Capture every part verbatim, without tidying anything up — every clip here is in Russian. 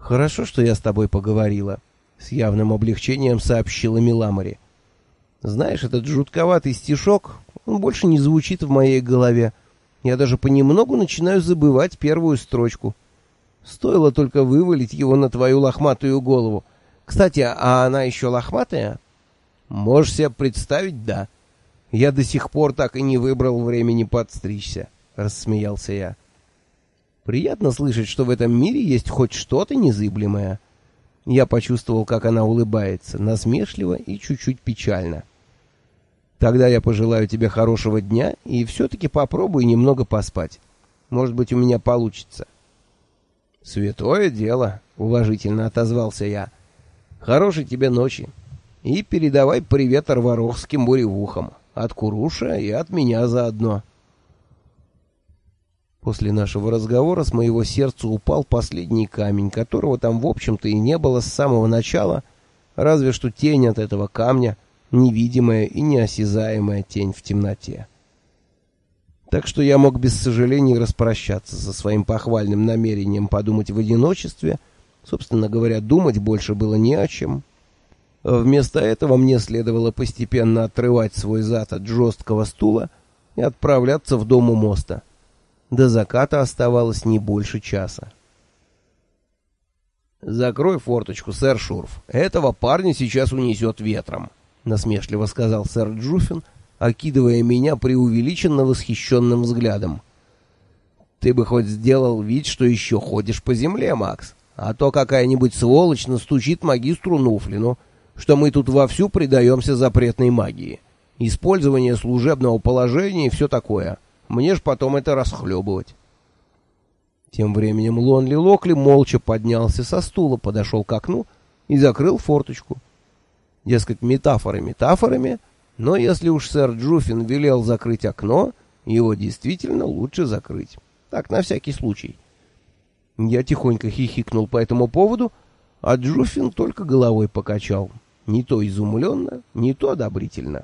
«Хорошо, что я с тобой поговорила», — с явным облегчением сообщила Миламори. «Знаешь, этот жутковатый стишок, он больше не звучит в моей голове. Я даже понемногу начинаю забывать первую строчку. Стоило только вывалить его на твою лохматую голову. Кстати, а она еще лохматая?» «Можешь себе представить, да. Я до сих пор так и не выбрал времени подстричься», — рассмеялся я. «Приятно слышать, что в этом мире есть хоть что-то незыблемое». Я почувствовал, как она улыбается, насмешливо и чуть-чуть печально. «Тогда я пожелаю тебе хорошего дня и все-таки попробую немного поспать. Может быть, у меня получится». «Святое дело», — уважительно отозвался я. «Хорошей тебе ночи. И передавай привет арварохским буревухам. От Куруша и от меня заодно». После нашего разговора с моего сердца упал последний камень, которого там, в общем-то, и не было с самого начала, разве что тень от этого камня, невидимая и неосязаемая тень в темноте. Так что я мог без сожалений распрощаться со своим похвальным намерением подумать в одиночестве. Собственно говоря, думать больше было не о чем. Вместо этого мне следовало постепенно отрывать свой зад от жесткого стула и отправляться в дом у моста. До заката оставалось не больше часа. «Закрой форточку, сэр Шурф. Этого парня сейчас унесет ветром», — насмешливо сказал сэр Джуффин, окидывая меня преувеличенно восхищенным взглядом. «Ты бы хоть сделал вид, что еще ходишь по земле, Макс, а то какая-нибудь сволочь настучит магистру Нуфлину, что мы тут вовсю предаемся запретной магии. Использование служебного положения и все такое. Мне ж потом это расхлебывать». Тем временем Лонли Локли молча поднялся со стула, подошел к окну и закрыл форточку. Дескать, метафоры метафорами, но если уж сэр Джуффин велел закрыть окно, его действительно лучше закрыть. Так, на всякий случай. Я тихонько хихикнул по этому поводу, а Джуффин только головой покачал. Не то изумленно, не то одобрительно.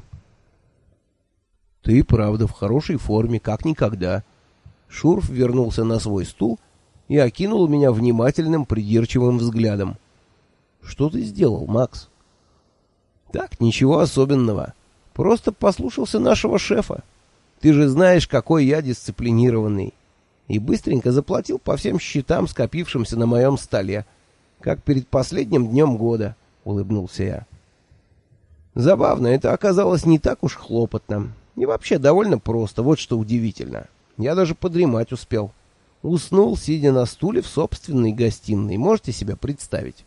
«Ты, правда, в хорошей форме, как никогда». Шурф вернулся на свой стул и окинул меня внимательным, придирчивым взглядом. «Что ты сделал, Макс?» «Так, ничего особенного. Просто послушался нашего шефа. Ты же знаешь, какой я дисциплинированный. И быстренько заплатил по всем счетам, скопившимся на моем столе, как перед последним днем года», — улыбнулся я. Забавно, это оказалось не так уж хлопотно. И вообще довольно просто, вот что удивительно. Я даже подремать успел. Уснул, сидя на стуле в собственной гостиной. Можете себе представить?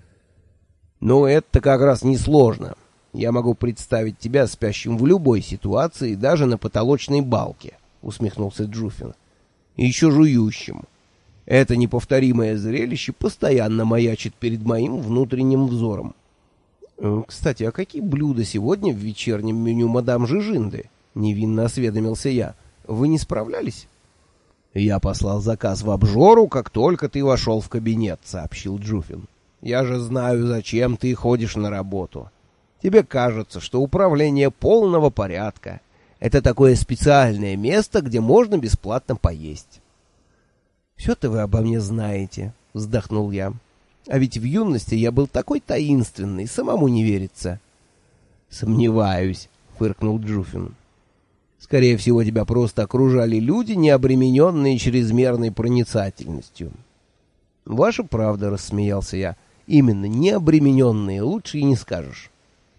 Ну, это как раз несложно. Я могу представить тебя спящим в любой ситуации, даже на потолочной балке, усмехнулся Джуффин. И еще жующим. Это неповторимое зрелище постоянно маячит перед моим внутренним взором. Кстати, а какие блюда сегодня в вечернем меню мадам Жижинды? Невинно осведомился я. Вы не справлялись? Я послал заказ в обжору, как только ты вошел в кабинет, сообщил Джуффин. Я же знаю, зачем ты ходишь на работу. Тебе кажется, что управление полного порядка — это такое специальное место, где можно бесплатно поесть. «Все-то вы обо мне знаете», — вздохнул я. «А ведь в юности я был такой таинственный, самому не верится». «Сомневаюсь», — фыркнул Джуффин. «Скорее всего, тебя просто окружали люди, не обремененные чрезмерной проницательностью». «Ваша правда», — рассмеялся я. «Именно необремененные, лучше и не скажешь».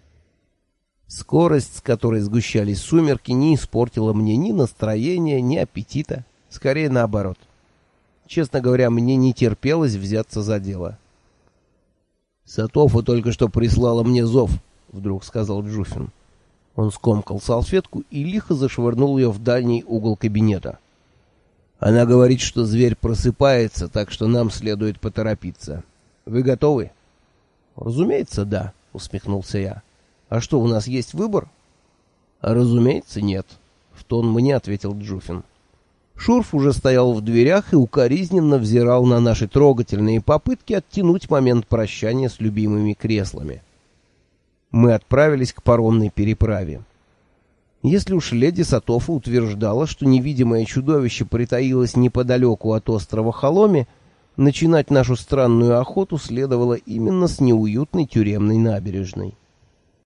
Скорость, с которой сгущались сумерки, не испортила мне ни настроения, ни аппетита. Скорее наоборот. Честно говоря, мне не терпелось взяться за дело. «Сатофа только что прислала мне зов», — вдруг сказал Джуффин. Он скомкал салфетку и лихо зашвырнул ее в дальний угол кабинета. «Она говорит, что зверь просыпается, так что нам следует поторопиться. Вы готовы?» «Разумеется, да», — усмехнулся я. «А что, у нас есть выбор?» «Разумеется, нет», — в тон мне ответил Джуффин. Шурф уже стоял в дверях и укоризненно взирал на наши трогательные попытки оттянуть момент прощания с любимыми креслами. Мы отправились к паромной переправе. Если уж леди Сатофа утверждала, что невидимое чудовище притаилось неподалеку от острова Халоми, Начинать нашу странную охоту следовало именно с неуютной тюремной набережной.